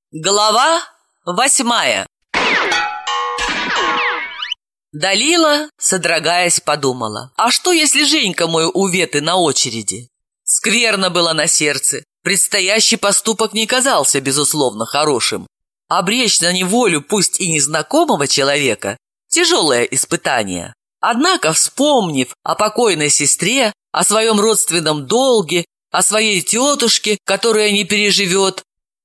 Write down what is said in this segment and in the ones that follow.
Глава 8. Далила, содрогаясь, подумала: а что, если Женька мой у Веты на очереди? Скверно было на сердце. Предстоящий поступок не казался, безусловно, хорошим. Обречь на неволю, пусть и незнакомого человека, тяжелое испытание. Однако, вспомнив о покойной сестре, о своем родственном долге, о своей тетушке, которая не переживет,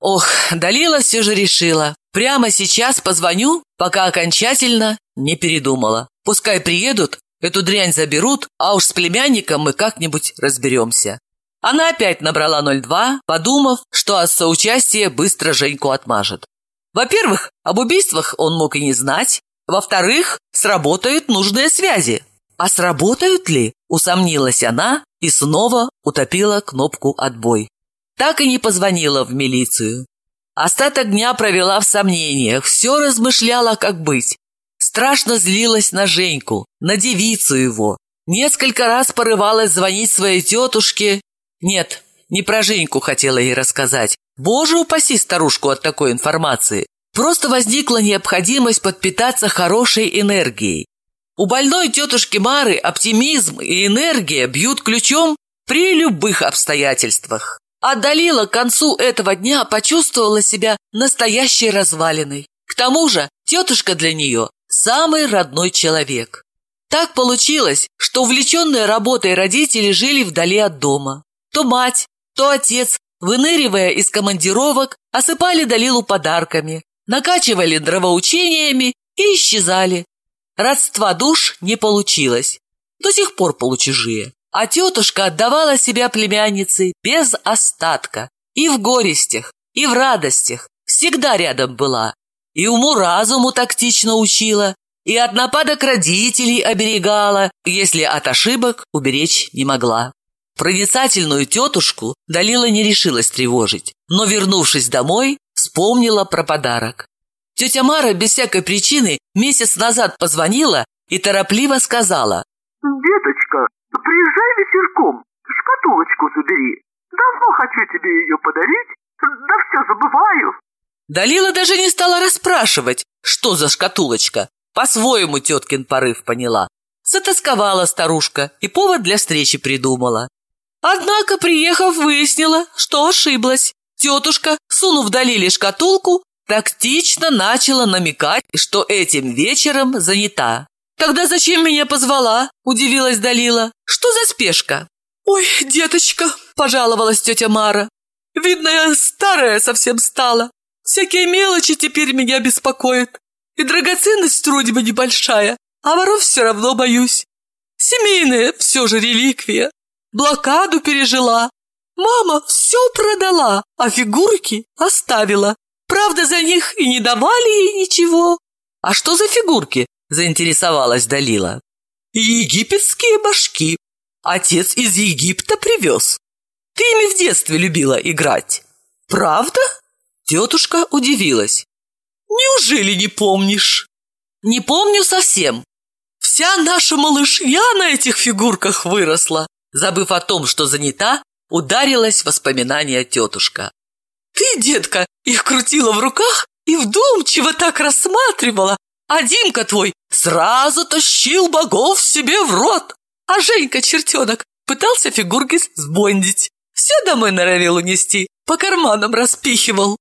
Далила все же решила: прямо сейчас позвоню, пока окончательно не передумала. Пускай приедут, эту дрянь заберут, а уж с племянником мы как-нибудь разберемся. Она опять набрала 02, подумав, что от соучастия быстро Женьку отмажет. Во-первых, об убийствах он мог и не знать. Во-вторых, сработают нужные связи. А сработают ли? Усомнилась она и снова утопила кнопку «Отбой». Так и не позвонила в милицию. Остаток дня провела в сомнениях, все размышляла, как быть. Страшно злилась на Женьку, на девицу его. Несколько раз порывалась звонить своей тетушке. Нет, не про Женьку хотела ей рассказать. Боже упаси старушку от такой информации. Просто возникла необходимость подпитаться хорошей энергией. У больной тетушки Мары оптимизм и энергия бьют ключом при любых обстоятельствах. А Далила к концу этого дня почувствовала себя настоящей развалиной. К тому же тетушка для нее самый родной человек. Так получилось, что увлеченные работой родители жили вдали от дома. То мать, то отец, выныривая из командировок, осыпали Далилу подарками, накачивали нравоучениями и исчезали. Родства душ не получилось. До сих пор получужие. А тетушка отдавала себя племяннице без остатка. И в горестях, и в радостях. Всегда рядом была. И уму-разуму тактично учила, и от нападок родителей оберегала, если от ошибок уберечь не могла. Проницательную тетушку Далила не решилась тревожить, но, вернувшись домой, вспомнила про подарок. Тетя Мара без всякой причины месяц назад позвонила и торопливо сказала: «Деточка, приезжай вечерком, шкатулочку забери. Давно хочу тебе ее подарить, да все забываю». Далила даже не стала расспрашивать, что за шкатулочка. По-своему теткин порыв поняла. Затасковала старушка и повод для встречи придумала. Однако, приехав, выяснила, что ошиблась. Тетушка, сунув Далиле шкатулку, тактично начала намекать, что этим вечером занята. «Тогда зачем меня позвала?» – удивилась Далила. «Что за спешка?» «Ой, деточка», – пожаловалась тетя Мара. «Видно, я старая совсем стала. Всякие мелочи теперь меня беспокоят. И драгоценность вроде бы небольшая, а воров все равно боюсь. Семейная все же реликвия. Блокаду пережила. Мама все продала, а фигурки оставила. Правда, за них и не давали ей ничего». «А что за фигурки?» – заинтересовалась Далила. «Египетские башки. Отец из Египта привез. Ты ими в детстве любила играть. Правда?» Тетушка удивилась. «Неужели не помнишь?» «Не помню совсем. Вся наша малышня на этих фигурках выросла». Забыв о том, что занята, ударилась в воспоминания тетушка. «Ты, детка, их крутила в руках и вдумчиво так рассматривала, а Димка твой сразу тащил богов себе в рот, а Женька, чертенок, пытался фигурки сбондить. Все домой норовил унести, по карманам распихивал».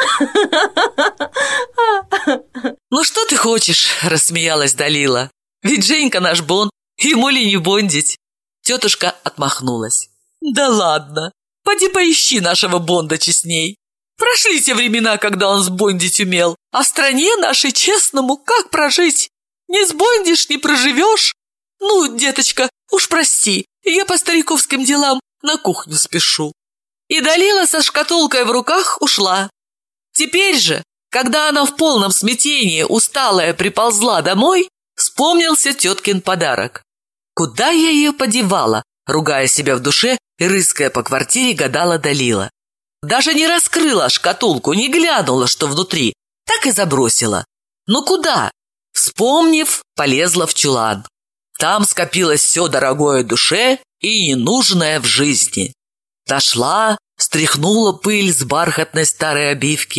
«Ну что ты хочешь?» – рассмеялась Далила. «Ведь Женька наш Бонд, ему ли не бондить?» Тетушка отмахнулась. «Да ладно, поди поищи нашего Бонда честней. Прошли те времена, когда он сбондить умел, а в стране нашей честному как прожить? Не сбондишь, не проживешь. Ну, деточка, уж прости, я по стариковским делам на кухню спешу». И Далила со шкатулкой в руках ушла. Теперь же, когда она в полном смятении, усталая, приползла домой, вспомнился теткин подарок. Куда я ее подевала? Ругая себя в душе и рыская по квартире, гадала Далила. Даже не раскрыла шкатулку, не глянула, что внутри, так и забросила. Но куда? Вспомнив, полезла в чулан. Там скопилось все дорогое душе и ненужное в жизни. Дошла, стряхнула пыль с бархатной старой обивки,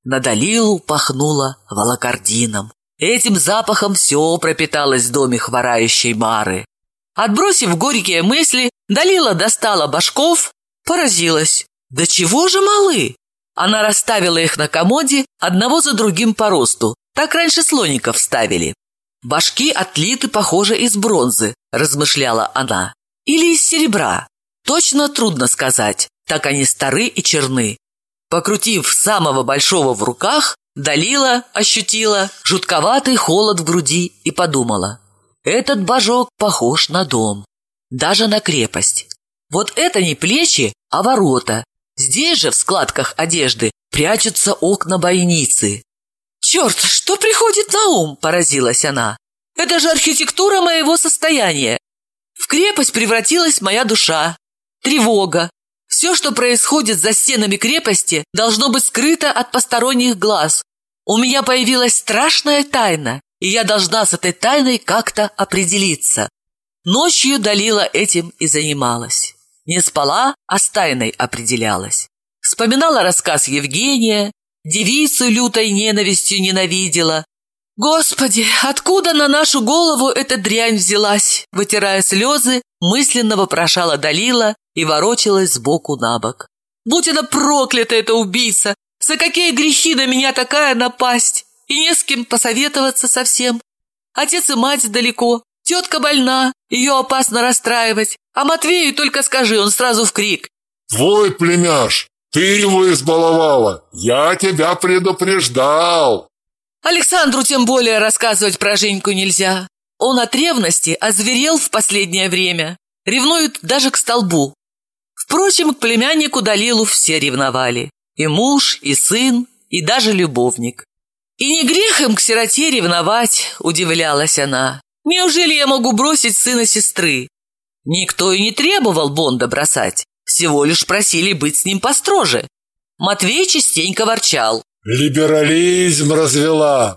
На Далилу пахнуло волокордином. Этим запахом все пропиталось в доме хворающей Мары. Отбросив горькие мысли, Далила достала башков, поразилась. Да чего же малы? Она расставила их на комоде одного за другим по росту. Так раньше слоников ставили. Башки отлиты, похоже, из бронзы, размышляла она. Или из серебра. Точно трудно сказать, так они стары и черны. Покрутив самого большого в руках, Далила ощутила жутковатый холод в груди и подумала: этот божок похож на дом, даже на крепость. Вот это не плечи, а ворота. Здесь же в складках одежды прячутся окна бойницы. «Черт, что приходит на ум?» – поразилась она. «Это же архитектура моего состояния. В крепость превратилась моя душа. Тревога. Все, что происходит за стенами крепости, должно быть скрыто от посторонних глаз. У меня появилась страшная тайна, и я должна с этой тайной как-то определиться». Ночью Далила этим и занималась. Не спала, а с тайной определялась. Вспоминала рассказ Евгения, девицу лютой ненавистью ненавидела. «Господи, откуда на нашу голову эта дрянь взялась?» Вытирая слезы, мысленно вопрошала Далила и ворочалась сбоку на бок. «Будь она проклята, эта убийца! За какие грехи на меня такая напасть? И не с кем посоветоваться совсем. Отец и мать далеко, тетка больна, ее опасно расстраивать. А Матвею только скажи, он сразу в крик: «Твой племяш, ты его избаловала! Я тебя предупреждал!» Александру тем более рассказывать про Женьку нельзя. Он от ревности озверел в последнее время. Ревнует даже к столбу. Впрочем, к племяннику Далилу все ревновали. И муж, и сын, и даже любовник. «И не грех им к сироте ревновать», — удивлялась она. «Неужели я могу бросить сына сестры?» Никто и не требовал Бонда бросать. Всего лишь просили быть с ним построже. Матвей частенько ворчал: «Либерализм развела,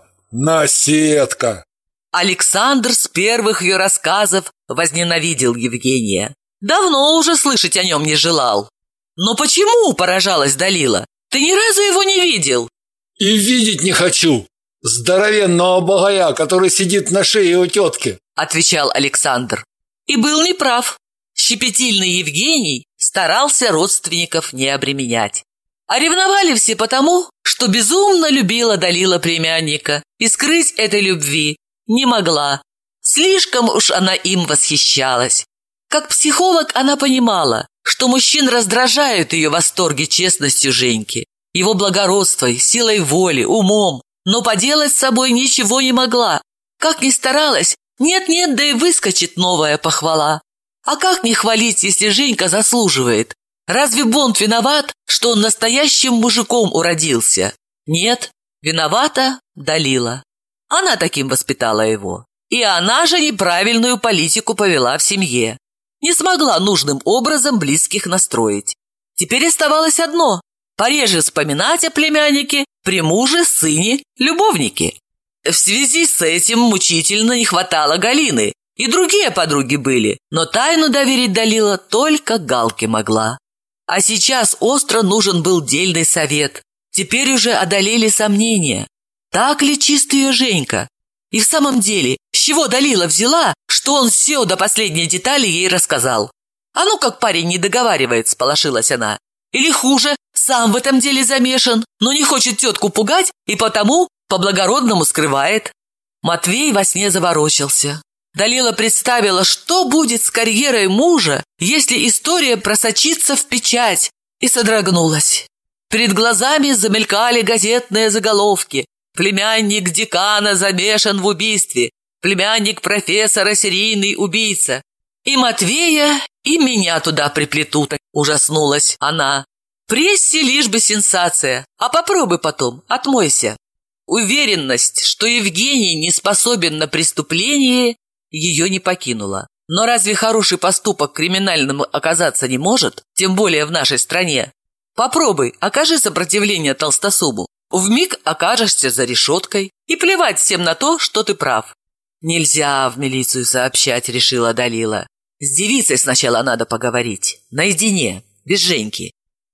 наседка!» Александр с первых ее рассказов возненавидел Евгения. Давно уже слышать о нем не желал. «Но почему?» – поражалась Далила. «Ты ни разу его не видел?» «И видеть не хочу! Здоровенного богая, который сидит на шее у тетки!» – отвечал Александр. И был неправ. Щепетильный Евгений старался родственников не обременять. А ревновали все потому, что безумно любила Далила племянника и скрыть этой любви не могла. Слишком уж она им восхищалась. Как психолог она понимала, что мужчин раздражают ее восторги честностью Женьки, его благородством, силой воли, умом, но поделать с собой ничего не могла. Как ни старалась, нет-нет, да и выскочит новая похвала. А как не хвалить, если Женька заслуживает? Разве Бонд виноват, что он настоящим мужиком уродился? Нет, виновата Далила. Она таким воспитала его. И она же неправильную политику повела в семье. Не смогла нужным образом близких настроить. Теперь оставалось одно – пореже вспоминать о племяннике, при муже, сыне, любовнике. В связи с этим мучительно не хватало Галины. И другие подруги были, но тайну доверить Далила только Галке могла. А сейчас остро нужен был дельный совет. Теперь уже одолели сомнения. Так ли чист ее Женька? И в самом деле, с чего Далила взяла, что он все до последней детали ей рассказал? А ну как парень не договаривает, сполошилась она. Или хуже, сам в этом деле замешан, но не хочет тетку пугать и потому по-благородному скрывает. Матвей во сне заворочился. Далила представила, что будет с карьерой мужа, если история просочится в печать, и содрогнулась. Перед глазами замелькали газетные заголовки: «Племянник декана замешан в убийстве», «Племянник профессора серийный убийца». И Матвея, и меня туда приплетут, ужаснулась она. Прессе лишь бы сенсация, а попробуй потом, отмойся. Уверенность, что Евгений не способен на преступление, ее не покинула. Но разве хороший поступок криминальным оказаться не может, тем более в нашей стране? Попробуй, окажи сопротивление толстосуму. Вмиг окажешься за решеткой, и плевать всем на то, что ты прав. Нельзя в милицию сообщать, решила Далила. С девицей сначала надо поговорить, наедине, без Женьки.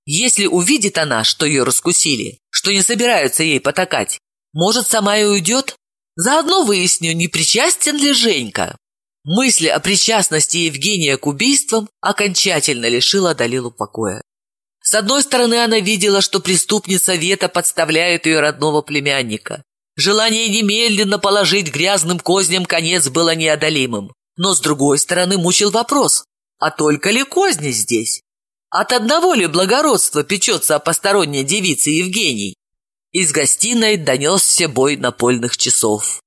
Если увидит она, что ее раскусили, что не собираются ей потакать, может, сама и уйдет? Заодно выясню, не причастен ли Женька. Мысль о причастности Евгения к убийствам окончательно лишила Далилу покоя. С одной стороны, она видела, что преступница Вета подставляет ее родного племянника. Желание немедленно положить грязным козням конец было неодолимым. Но с другой стороны мучил вопрос, а только ли козни здесь? От одного ли благородства печется о посторонней девице Евгений? Из гостиной донесся бой напольных часов.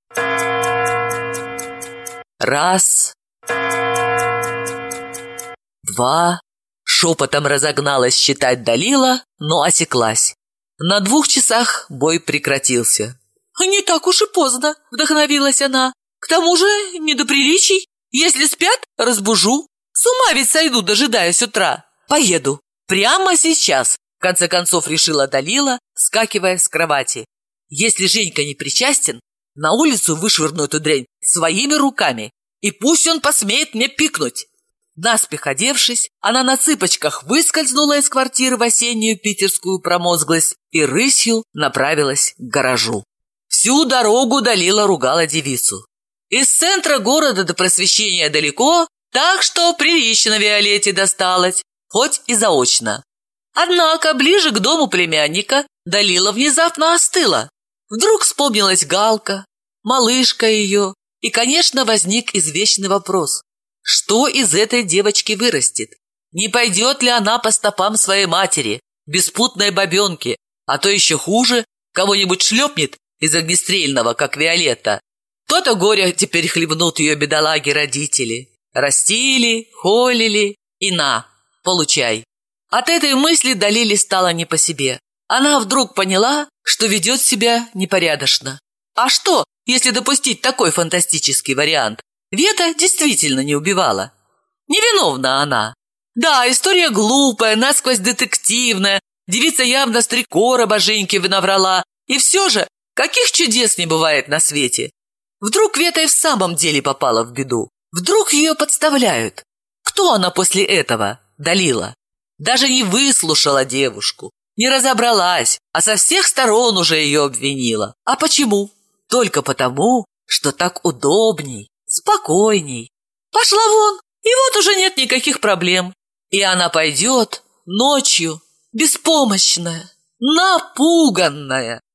Раз, два. Шепотом разогналась считать Далила, но осеклась. На 2 часах бой прекратился. «Не так уж и поздно», — вдохновилась она. «К тому же не до приличий. Если спят, разбужу. С ума ведь сойду, дожидаясь утра. Поеду. Прямо сейчас», — в конце концов решила Далила, вскакивая с кровати. «Если Женька не причастен, на улицу вышвырну эту дрянь своими руками, и пусть он посмеет мне пикнуть». Наспех одевшись, она на цыпочках выскользнула из квартиры в осеннюю питерскую промозглость и рысью направилась к гаражу. Всю дорогу Далила ругала девицу. Из центра города до Просвещения далеко, так что прилично Виолетте досталось, хоть и заочно. Однако ближе к дому племянника Далила внезапно остыла. Вдруг вспомнилась Галка, малышка ее, и, конечно, возник извечный вопрос. Что из этой девочки вырастет? Не пойдет ли она по стопам своей матери, беспутной бабенки, а то еще хуже, кого-нибудь шлепнет из огнестрельного, как Виолетта? То-то горе теперь хлебнут ее бедолаги-родители. Растили, холили и на, получай. От этой мысли Далиле стало не по себе. Она вдруг поняла, что ведет себя непорядочно. А что, если допустить такой фантастический вариант? Вета действительно не убивала. Невиновна она. Да, история глупая, насквозь детективная, девица явно с 3 короба Женьке наврала. И все же, каких чудес не бывает на свете. Вдруг Вета и в самом деле попала в беду. Вдруг ее подставляют. Кто она после этого, Далила? Даже не выслушала девушку, не разобралась, а со всех сторон уже ее обвинила. А почему? Только потому, что так удобней. Спокойней. Пошла вон, и вот уже нет никаких проблем. И она пойдет ночью, беспомощная, напуганная,